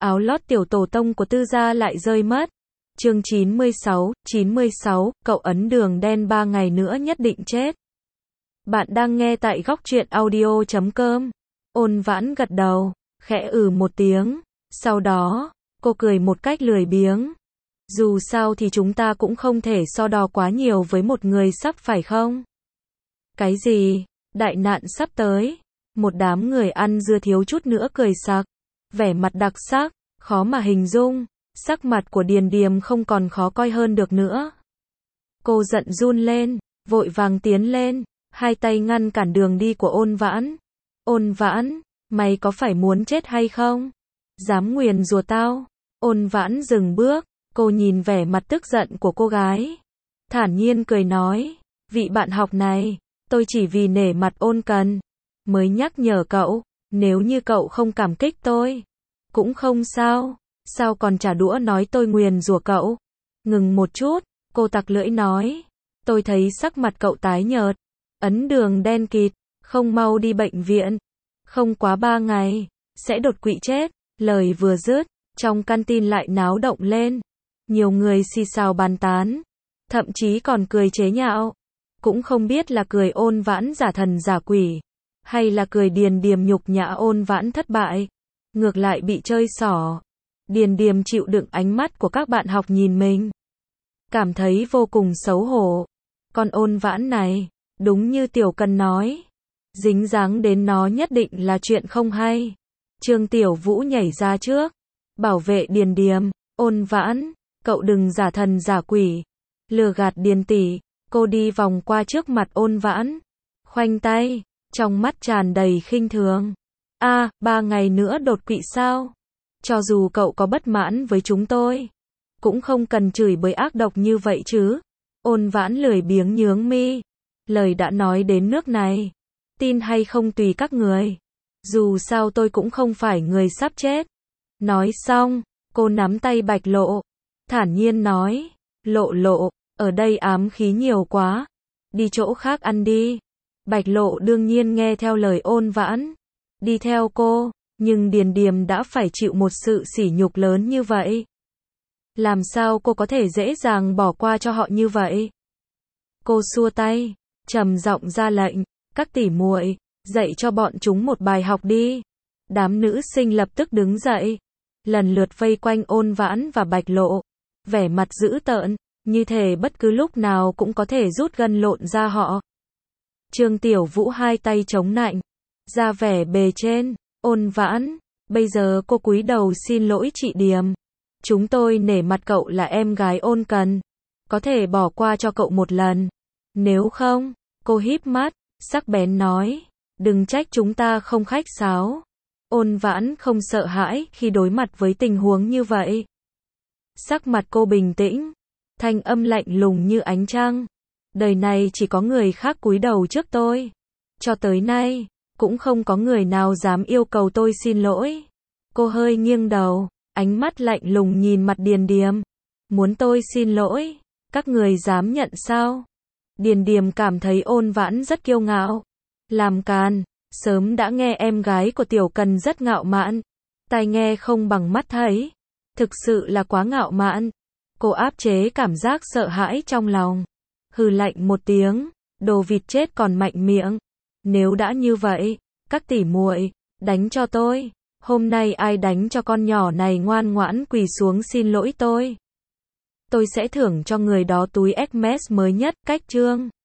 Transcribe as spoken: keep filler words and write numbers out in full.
áo lót tiểu tổ tông của Tư gia lại rơi mất. Chương chín mươi sáu, chín mươi sáu, cậu ấn đường đen ba ngày nữa nhất định chết. Bạn đang nghe tại góc truyện audio chấm com. Ôn Vãn gật đầu, khẽ ừ một tiếng. Sau đó, cô cười một cách lười biếng. Dù sao thì chúng ta cũng không thể so đo quá nhiều với một người sắp phải không? Cái gì? Đại nạn sắp tới. Một đám người ăn dưa thiếu chút nữa cười sặc. Vẻ mặt đặc sắc, khó mà hình dung. Sắc mặt của Điền Điềm không còn khó coi hơn được nữa. Cô giận run lên, vội vàng tiến lên, hai tay ngăn cản đường đi của Ôn Vãn. Ôn Vãn, mày có phải muốn chết hay không? Dám nguyền rủa tao? Ôn Vãn dừng bước, cô nhìn vẻ mặt tức giận của cô gái. Thản nhiên cười nói, vị bạn học này, tôi chỉ vì nể mặt Ôn Cần, mới nhắc nhở cậu, nếu như cậu không cảm kích tôi, cũng không sao. Sao còn trả đũa nói tôi nguyền rủa cậu? Ngừng một chút, cô tặc lưỡi nói, tôi thấy sắc mặt cậu tái nhợt, ấn đường đen kịt, không mau đi bệnh viện, không quá ba ngày, sẽ đột quỵ chết. Lời vừa dứt, trong canteen lại náo động lên, nhiều người xì xào bàn tán, thậm chí còn cười chế nhạo, cũng không biết là cười Ôn Vãn giả thần giả quỷ, hay là cười Điền Điềm nhục nhã Ôn Vãn thất bại, ngược lại bị chơi xỏ. Điền Điềm chịu đựng ánh mắt của các bạn học nhìn mình, cảm thấy vô cùng xấu hổ. Con Ôn Vãn này, đúng như Tiểu Cần nói, dính dáng đến nó nhất định là chuyện không hay. Trương Tiểu Vũ nhảy ra trước, bảo vệ Điền Điềm. Ôn Vãn, cậu đừng giả thần giả quỷ, lừa gạt Điền tỷ. Cô đi vòng qua trước mặt Ôn Vãn, khoanh tay, trong mắt tràn đầy khinh thường. A, à, ba ngày nữa đột quỵ sao? Cho dù cậu có bất mãn với chúng tôi, cũng không cần chửi bới ác độc như vậy chứ. Ôn Vãn lười biếng nhướng mi. Lời đã nói đến nước này, tin hay không tùy các người. Dù sao tôi cũng không phải người sắp chết. Nói xong, cô nắm tay Bạch Lộ, thản nhiên nói, Lộ Lộ, ở đây ám khí nhiều quá, đi chỗ khác ăn đi. Bạch Lộ đương nhiên nghe theo lời Ôn Vãn, đi theo cô. Nhưng Điền Điềm đã phải chịu một sự sỉ nhục lớn như vậy. Làm sao cô có thể dễ dàng bỏ qua cho họ như vậy? Cô xua tay, trầm giọng ra lệnh, các tỷ muội, dạy cho bọn chúng một bài học đi. Đám nữ sinh lập tức đứng dậy, lần lượt vây quanh Ôn Vãn và Bạch Lộ, vẻ mặt dữ tợn, như thể bất cứ lúc nào cũng có thể rút gân lộn ra họ. Trương Tiểu Vũ hai tay chống nạnh, ra vẻ bề trên. Ôn Vãn, bây giờ cô cúi đầu xin lỗi chị Điềm. Chúng tôi nể mặt cậu là em gái Ôn Cần, có thể bỏ qua cho cậu một lần. Nếu không, cô híp mắt, sắc bén nói, đừng trách chúng ta không khách sáo. Ôn Vãn không sợ hãi khi đối mặt với tình huống như vậy. Sắc mặt cô bình tĩnh, thanh âm lạnh lùng như ánh trăng. Đời này chỉ có người khác cúi đầu trước tôi. Cho tới nay, cũng không có người nào dám yêu cầu tôi xin lỗi. Cô hơi nghiêng đầu, ánh mắt lạnh lùng nhìn mặt Điền Điềm. Muốn tôi xin lỗi, các người dám nhận sao? Điền Điềm cảm thấy Ôn Vãn rất kiêu ngạo, làm càn, sớm đã nghe em gái của Tiểu Cần rất ngạo mạn, tai nghe không bằng mắt thấy, thực sự là quá ngạo mạn. Cô áp chế cảm giác sợ hãi trong lòng, hừ lạnh một tiếng, đồ vịt chết còn mạnh miệng. Nếu đã như vậy, các tỷ muội, đánh cho tôi. Hôm nay ai đánh cho con nhỏ này ngoan ngoãn quỳ xuống xin lỗi tôi, tôi sẽ thưởng cho người đó túi Hermes mới nhất. Cách chương